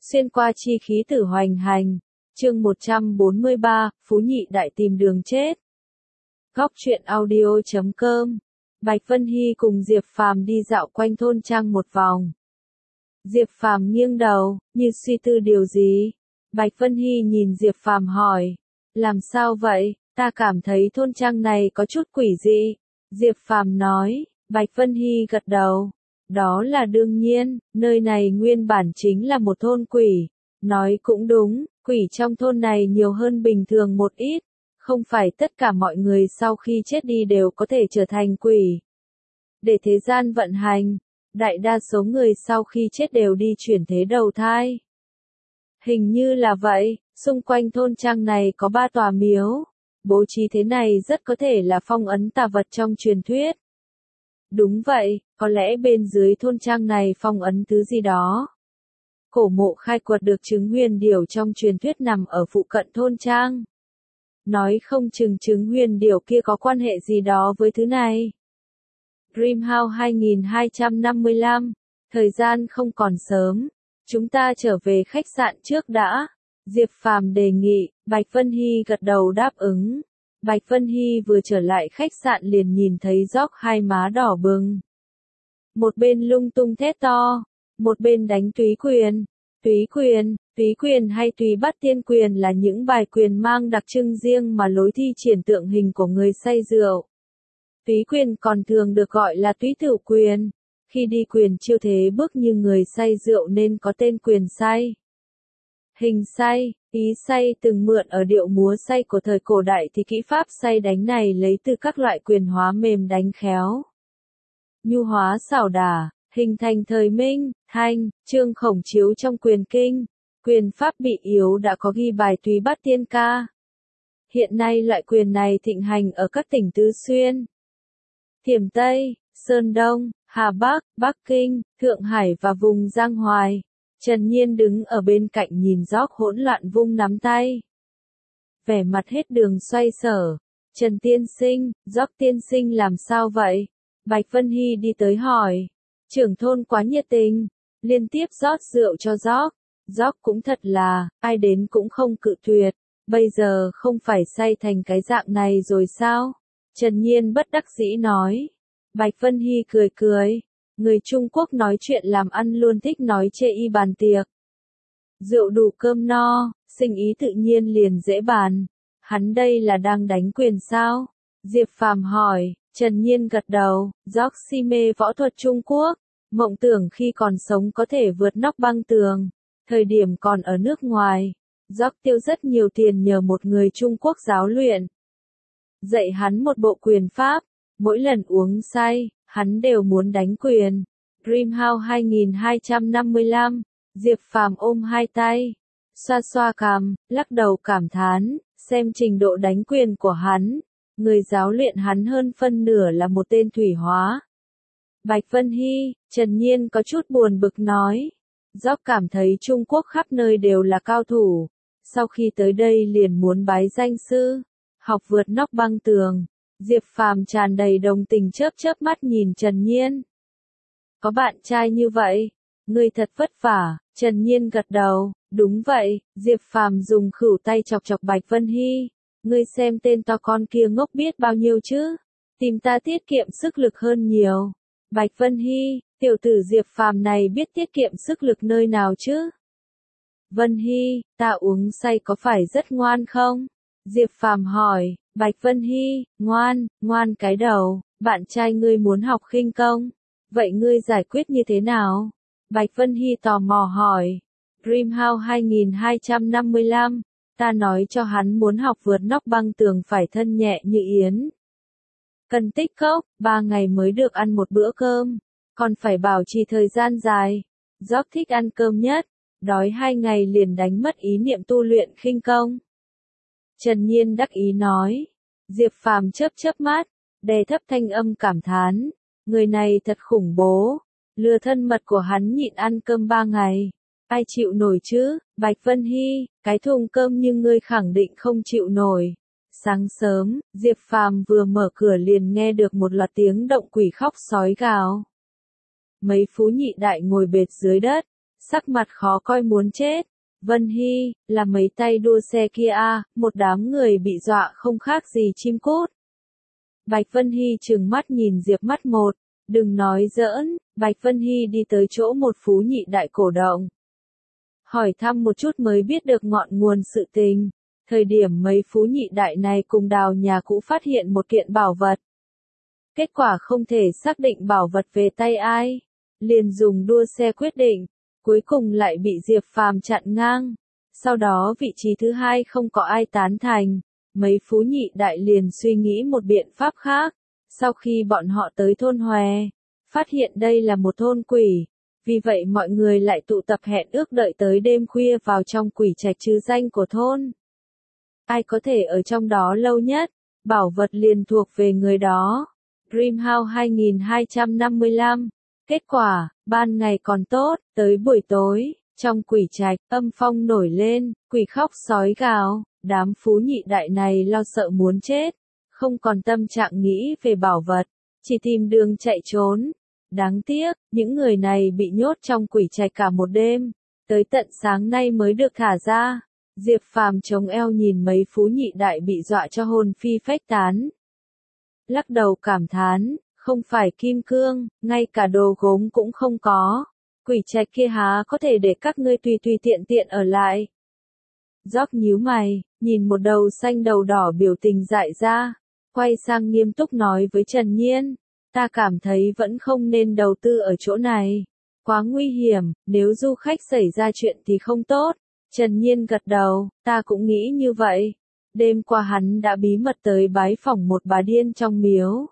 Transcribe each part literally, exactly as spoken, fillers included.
Xuyên qua chi khí tử hoành hành. Chương một trăm bốn mươi ba, Phú Nhị Đại tìm đường chết. Góc truyện audio chấm com. Bạch Vân Hy cùng Diệp Phàm đi dạo quanh thôn trang một vòng. Diệp Phàm nghiêng đầu, như suy tư điều gì. Bạch Vân Hy nhìn Diệp Phàm hỏi, làm sao vậy? Ta cảm thấy thôn trang này có chút quỷ dị. Diệp Phàm nói. Bạch Vân Hy gật đầu. Đó là đương nhiên, nơi này nguyên bản chính là một thôn quỷ. Nói cũng đúng, quỷ trong thôn này nhiều hơn bình thường một ít. Không phải tất cả mọi người sau khi chết đi đều có thể trở thành quỷ. Để thế gian vận hành, đại đa số người sau khi chết đều đi chuyển thế đầu thai. Hình như là vậy, xung quanh thôn trang này có ba tòa miếu. Bố trí thế này rất có thể là phong ấn tà vật trong truyền thuyết. Đúng vậy, có lẽ bên dưới thôn trang này phong ấn thứ gì đó. Cổ mộ khai quật được trứng huyền điểu trong truyền thuyết nằm ở phụ cận thôn trang. Nói không chừng trứng huyền điểu kia có quan hệ gì đó với thứ này. Dreamhouse hai nghìn hai trăm năm mươi lăm, thời gian không còn sớm, chúng ta trở về khách sạn trước đã. Diệp Phàm đề nghị, Bạch Vân Hy gật đầu đáp ứng. Bạch Vân Hy vừa trở lại khách sạn liền nhìn thấy Gióc hai má đỏ bừng. Một bên lung tung thét to, một bên đánh túy quyền. Túy quyền, túy quyền hay túy bắt tiên quyền là những bài quyền mang đặc trưng riêng mà lối thi triển tượng hình của người say rượu. Túy quyền còn thường được gọi là túy tửu quyền. Khi đi quyền chiêu thế bước như người say rượu nên có tên quyền say. Hình say, ý say từng mượn ở điệu múa say của thời cổ đại thì kỹ pháp say đánh này lấy từ các loại quyền hóa mềm đánh khéo. Nhu hóa xảo đả, hình thành thời Minh, Thanh, Trương Khổng Chiếu trong quyền kinh. Quyền pháp bị yếu đã có ghi bài túy bắt tiên ca. Hiện nay loại quyền này thịnh hành ở các tỉnh Tứ Xuyên, Thiểm Tây, Sơn Đông, Hà Bắc, Bắc Kinh, Thượng Hải và vùng Giang Hoài. Trần Nhiên đứng ở bên cạnh nhìn Gióc hỗn loạn vung nắm tay. Vẻ mặt hết đường xoay sở. Trần tiên sinh, Gióc tiên sinh làm sao vậy? Bạch Vân Hy đi tới hỏi. Trưởng thôn quá nhiệt tình, liên tiếp rót rượu cho Gióc. Gióc cũng thật là, ai đến cũng không cự tuyệt. Bây giờ không phải say thành cái dạng này rồi sao? Trần Nhiên bất đắc dĩ nói. Bạch Vân Hy cười cười. Người Trung Quốc nói chuyện làm ăn luôn thích nói chê y bàn tiệc. Rượu đủ cơm no, sinh ý tự nhiên liền dễ bàn. Hắn đây là đang đánh quyền sao? Diệp Phàm hỏi. Trần Nhiên gật đầu. Gióc si mê võ thuật Trung Quốc, mộng tưởng khi còn sống có thể vượt nóc băng tường. Thời điểm còn ở nước ngoài, Gióc tiêu rất nhiều tiền nhờ một người Trung Quốc giáo luyện. Dạy hắn một bộ quyền pháp, mỗi lần uống say, hắn đều muốn đánh quyền. Dreamhouse hai nghìn hai trăm năm mươi lăm, Diệp Phàm ôm hai tay, xoa xoa cằm, lắc đầu cảm thán, xem trình độ đánh quyền của hắn. Người giáo luyện hắn hơn phân nửa là một tên thủy hóa. Bạch Vân Hy, Trần Nhiên có chút buồn bực nói. Gióc cảm thấy Trung Quốc khắp nơi đều là cao thủ. Sau khi tới đây liền muốn bái danh sư, học vượt nóc băng tường. Diệp Phàm tràn đầy đồng tình chớp chớp mắt nhìn Trần Nhiên. Có bạn trai như vậy, ngươi thật vất vả. Trần Nhiên gật đầu, đúng vậy. Diệp Phàm dùng khửu tay chọc chọc Bạch Vân Hy. Ngươi xem tên to con kia ngốc biết bao nhiêu chứ? Tìm ta tiết kiệm sức lực hơn nhiều. Bạch Vân Hy, tiểu tử Diệp Phàm này biết tiết kiệm sức lực nơi nào chứ? Vân Hy, ta uống say có phải rất ngoan không? Diệp Phàm hỏi. Bạch Vân Hy, ngoan, ngoan cái đầu, bạn trai ngươi muốn học khinh công. Vậy ngươi giải quyết như thế nào? Bạch Vân Hy tò mò hỏi. Dreamhouse hai nghìn hai trăm năm mươi lăm, ta nói cho hắn muốn học vượt nóc băng tường phải thân nhẹ như yến. Cần tích cốc, ba ngày mới được ăn một bữa cơm, còn phải bảo trì thời gian dài. Gióc thích ăn cơm nhất, đói hai ngày liền đánh mất ý niệm tu luyện khinh công. Trần Nhiên đắc ý nói. Diệp Phàm chớp chớp mắt, đè thấp thanh âm cảm thán. Người này thật khủng bố. Lừa thân mật của hắn nhịn ăn cơm ba ngày. Ai chịu nổi chứ? Bạch Vân Hy, cái thùng cơm như ngươi khẳng định không chịu nổi. Sáng sớm, Diệp Phàm vừa mở cửa liền nghe được một loạt tiếng động quỷ khóc sói gào. Mấy phú nhị đại ngồi bệt dưới đất, sắc mặt khó coi muốn chết. Vân Hy, là mấy tay đua xe kia à, một đám người bị dọa không khác gì chim cút. Bạch Vân Hy trừng mắt nhìn Diệp mắt một, đừng nói giỡn, Bạch Vân Hy đi tới chỗ một phú nhị đại cổ động. Hỏi thăm một chút mới biết được ngọn nguồn sự tình. Thời điểm mấy phú nhị đại này cùng đào nhà cũ phát hiện một kiện bảo vật. Kết quả không thể xác định bảo vật về tay ai. Liền dùng đua xe quyết định. Cuối cùng lại bị Diệp Phàm chặn ngang. Sau đó vị trí thứ hai không có ai tán thành. Mấy phú nhị đại liền suy nghĩ một biện pháp khác. Sau khi bọn họ tới thôn Hòe, phát hiện đây là một thôn quỷ. Vì vậy mọi người lại tụ tập hẹn ước đợi tới đêm khuya vào trong quỷ trạch trứ danh của thôn. Ai có thể ở trong đó lâu nhất, bảo vật liền thuộc về người đó. Dreamhouse hai nghìn hai trăm năm mươi lăm. Kết quả, ban ngày còn tốt, tới buổi tối, trong quỷ trạch, âm phong nổi lên, quỷ khóc sói gào, đám phú nhị đại này lo sợ muốn chết, không còn tâm trạng nghĩ về bảo vật, chỉ tìm đường chạy trốn. Đáng tiếc, những người này bị nhốt trong quỷ trạch cả một đêm, tới tận sáng nay mới được thả ra. Diệp Phàm chống eo nhìn mấy phú nhị đại bị dọa cho hồn phi phách tán. Lắc đầu cảm thán, không phải kim cương, ngay cả đồ gốm cũng không có. Quỷ trạch kia há có thể để các ngươi tùy tùy tiện tiện ở lại. Gióc nhíu mày, nhìn một đầu xanh đầu đỏ biểu tình dại ra, quay sang nghiêm túc nói với Trần Nhiên, ta cảm thấy vẫn không nên đầu tư ở chỗ này. Quá nguy hiểm, nếu du khách xảy ra chuyện thì không tốt. Trần Nhiên gật đầu, ta cũng nghĩ như vậy. Đêm qua hắn đã bí mật tới bái phỏng một bà điên trong miếu.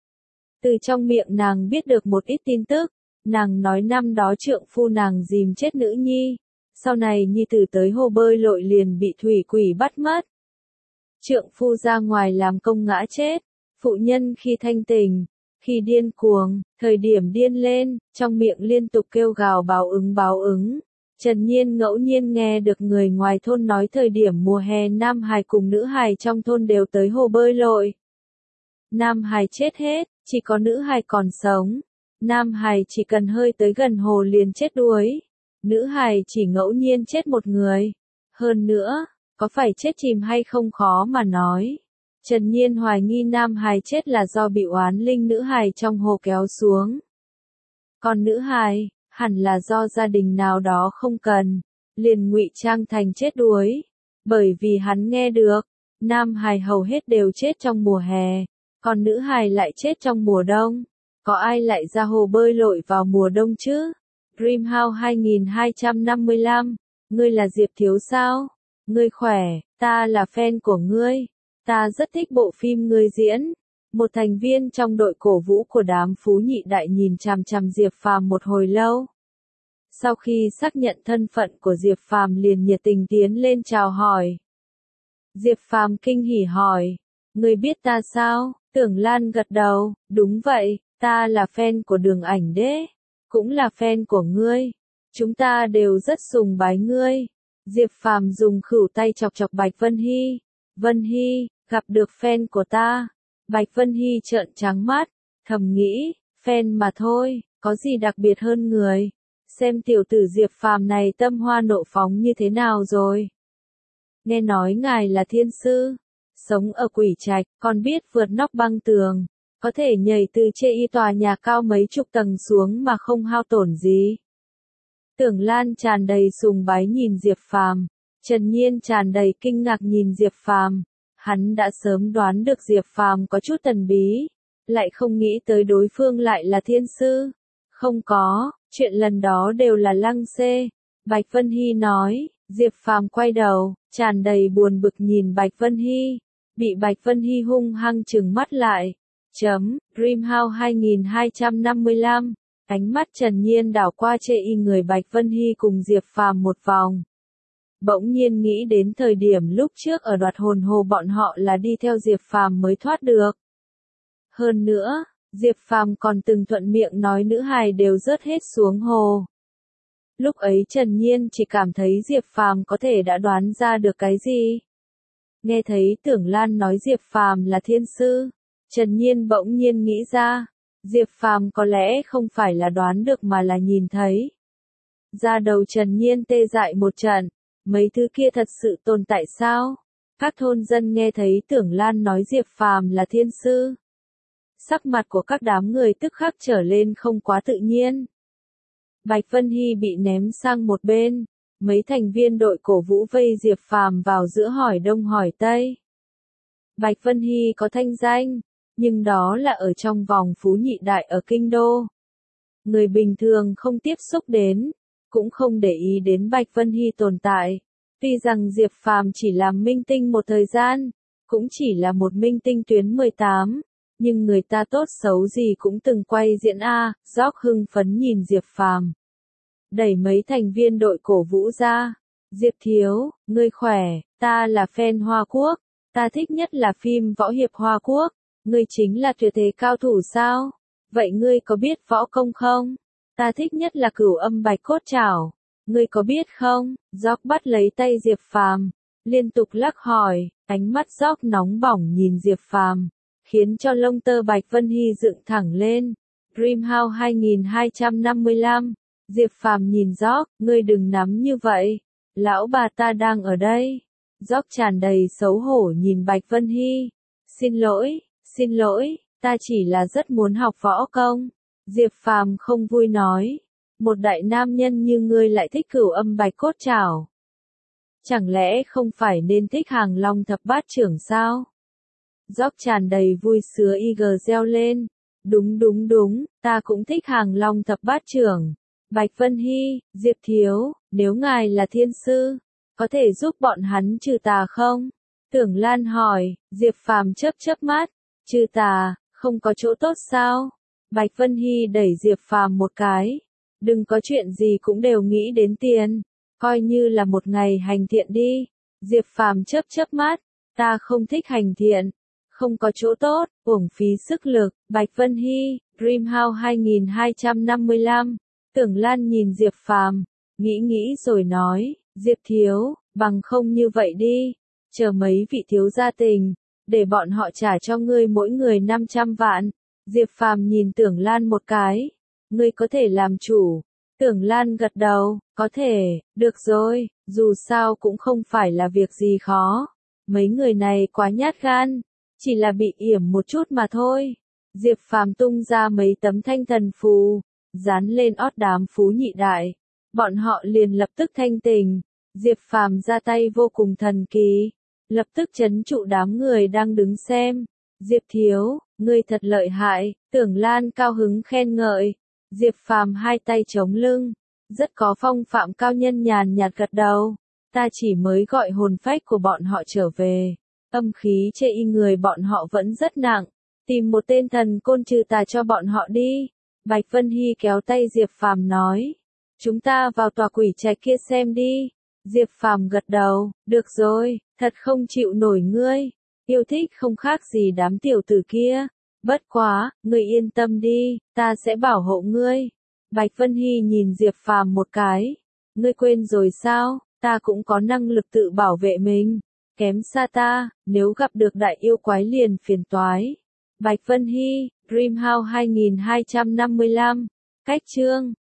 Từ trong miệng nàng biết được một ít tin tức, nàng nói năm đó trượng phu nàng dìm chết nữ nhi, sau này nhi tử tới hồ bơi lội liền bị thủy quỷ bắt mất. Trượng phu ra ngoài làm công ngã chết, phụ nhân khi thanh tình, khi điên cuồng, thời điểm điên lên, trong miệng liên tục kêu gào báo ứng báo ứng. Trần Nhiên ngẫu nhiên nghe được người ngoài thôn nói thời điểm mùa hè nam hài cùng nữ hài trong thôn đều tới hồ bơi lội. Nam hài chết hết, chỉ có nữ hài còn sống. Nam hài chỉ cần hơi tới gần hồ liền chết đuối. Nữ hài chỉ ngẫu nhiên chết một người. Hơn nữa, có phải chết chìm hay không khó mà nói. Trần Nhiên hoài nghi nam hài chết là do bị oán linh nữ hài trong hồ kéo xuống. Còn nữ hài, hẳn là do gia đình nào đó không cần, liền ngụy trang thành chết đuối. Bởi vì hắn nghe được, nam hài hầu hết đều chết trong mùa hè, còn nữ hài lại chết trong mùa đông. Có ai lại ra hồ bơi lội vào mùa đông chứ? Dreamhouse hai nghìn hai trăm năm mươi lăm, ngươi là Diệp Thiếu sao? Ngươi khỏe, ta là fan của ngươi. Ta rất thích bộ phim ngươi diễn. Một thành viên trong đội cổ vũ của đám phú nhị đại nhìn chằm chằm Diệp Phàm một hồi lâu. Sau khi xác nhận thân phận của Diệp Phàm liền nhiệt tình tiến lên chào hỏi. Diệp Phàm kinh hỉ hỏi, ngươi biết ta sao? Tưởng Lan gật đầu, đúng vậy, ta là fan của Đường Ảnh Đế, cũng là fan của ngươi. Chúng ta đều rất sùng bái ngươi. Diệp Phàm dùng khửu tay chọc chọc Bạch Vân Hy. Vân Hy, gặp được fan của ta. Bạch Vân Hy trợn trắng mắt, thầm nghĩ, fan mà thôi, có gì đặc biệt hơn người. Xem tiểu tử Diệp Phàm này tâm hoa nộ phóng như thế nào rồi. Nghe nói ngài là thiên sư, sống ở quỷ trạch, còn biết vượt nóc băng tường, có thể nhảy từ chê y tòa nhà cao mấy chục tầng xuống mà không hao tổn gì. Tưởng Lan tràn đầy sùng bái nhìn Diệp Phàm, Trần Nhiên tràn đầy kinh ngạc nhìn Diệp Phàm. Hắn đã sớm đoán được Diệp Phàm có chút thần bí, lại không nghĩ tới đối phương lại là thiên sư. Không có, chuyện lần đó đều là lăng xê. Bạch Vân Hy nói, Diệp Phàm quay đầu, tràn đầy buồn bực nhìn Bạch Vân Hy, bị Bạch Vân Hy hung hăng trừng mắt lại. Chấm, Dreamhouse hai nghìn hai trăm năm mươi lăm, ánh mắt Trần Nhiên đảo qua chê y người Bạch Vân Hy cùng Diệp Phàm một vòng. Bỗng nhiên nghĩ đến thời điểm lúc trước ở đoạt hồn hồ bọn họ là đi theo Diệp Phàm mới thoát được. Hơn nữa, Diệp Phàm còn từng thuận miệng nói nữ hài đều rớt hết xuống hồ. Lúc ấy Trần Nhiên chỉ cảm thấy Diệp Phàm có thể đã đoán ra được cái gì. Nghe thấy Tưởng Lan nói Diệp Phàm là thiên sư, Trần Nhiên bỗng nhiên nghĩ ra, Diệp Phàm có lẽ không phải là đoán được mà là nhìn thấy. Da đầu Trần Nhiên tê dại một trận, mấy thứ kia thật sự tồn tại sao? Các thôn dân nghe thấy Tưởng Lan nói Diệp Phàm là thiên sư. Sắc mặt của các đám người tức khắc trở lên không quá tự nhiên. Bạch Vân Hy bị ném sang một bên, mấy thành viên đội cổ vũ vây Diệp Phàm vào giữa hỏi đông hỏi tây. Bạch Vân Hy có thanh danh, nhưng đó là ở trong vòng phú nhị đại ở kinh đô. Người bình thường không tiếp xúc đến, cũng không để ý đến Bạch Vân Hy tồn tại. Tuy rằng Diệp Phàm chỉ làm minh tinh một thời gian, cũng chỉ là một minh tinh tuyến mười tám, nhưng người ta tốt xấu gì cũng từng quay diễn A, Gióc hưng phấn nhìn Diệp Phàm. Đẩy mấy thành viên đội cổ vũ ra. Diệp thiếu, ngươi khỏe, ta là fan Hoa Quốc, ta thích nhất là phim võ hiệp Hoa Quốc, ngươi chính là tuyệt thế cao thủ sao? Vậy ngươi có biết võ công không? Ta thích nhất là Cửu Âm Bạch Cốt Trảo, ngươi có biết không? Gióc bắt lấy tay Diệp Phàm, liên tục lắc hỏi, ánh mắt Gióc nóng bỏng nhìn Diệp Phàm, khiến cho lông tơ Bạch Vân Hy dựng thẳng lên. Dreamhouse hai hai năm lăm. Diệp Phàm nhìn Gióc, ngươi đừng nắm như vậy, lão bà ta đang ở đây. Gióc tràn đầy xấu hổ nhìn Bạch Vân Hy. Xin lỗi, xin lỗi, ta chỉ là rất muốn học võ công. Diệp Phàm không vui nói, một đại nam nhân như ngươi lại thích Cửu Âm Bạch Cốt Trảo. Chẳng lẽ không phải nên thích Hàng Long Thập Bát Chưởng sao? Gióc tràn đầy vui sướng y gờ reo lên. Đúng đúng đúng, ta cũng thích Hàng Long Thập Bát Chưởng. Bạch Vân Hy, Diệp thiếu, nếu ngài là thiên sư, có thể giúp bọn hắn trừ tà không? Tưởng Lan hỏi. Diệp Phàm chớp chớp mắt, trừ tà, không có chỗ tốt sao? Bạch Vân Hy đẩy Diệp Phàm một cái. Đừng có chuyện gì cũng đều nghĩ đến tiền, coi như là một ngày hành thiện đi. Diệp Phàm chớp chớp mắt, ta không thích hành thiện, không có chỗ tốt, uổng phí sức lực. Bạch Vân Hy, Dreamhouse hai hai năm lăm. Tưởng Lan nhìn Diệp Phàm, nghĩ nghĩ rồi nói, Diệp thiếu, bằng không như vậy đi, chờ mấy vị thiếu gia tình, để bọn họ trả cho ngươi mỗi người năm trăm vạn. Diệp Phàm nhìn Tưởng Lan một cái, ngươi có thể làm chủ. Tưởng Lan gật đầu, có thể, được rồi, dù sao cũng không phải là việc gì khó. Mấy người này quá nhát gan, chỉ là bị yểm một chút mà thôi. Diệp Phàm tung ra mấy tấm thanh thần phù, dán lên ót đám phú nhị đại. Bọn họ liền lập tức thanh tình. Diệp Phàm ra tay vô cùng thần kỳ, lập tức trấn trụ đám người đang đứng xem. Diệp thiếu, ngươi thật lợi hại, Tưởng Lan cao hứng khen ngợi. Diệp Phàm hai tay chống lưng, rất có phong phạm cao nhân nhàn nhạt gật đầu. Ta chỉ mới gọi hồn phách của bọn họ trở về, âm khí chê y người bọn họ vẫn rất nặng, tìm một tên thần côn trừ tà cho bọn họ đi. Bạch Vân Hy kéo tay Diệp Phàm nói, chúng ta vào tòa quỷ trạch kia xem đi. Diệp Phàm gật đầu, được rồi, thật không chịu nổi ngươi, yêu thích không khác gì đám tiểu tử kia. Bất quá, ngươi yên tâm đi, ta sẽ bảo hộ ngươi. Bạch Vân Hy nhìn Diệp Phàm một cái, ngươi quên rồi sao, ta cũng có năng lực tự bảo vệ mình, kém xa ta, nếu gặp được đại yêu quái liền phiền toái. Bạch Vân Hy, Dreamhouse hai hai năm lăm, cách chương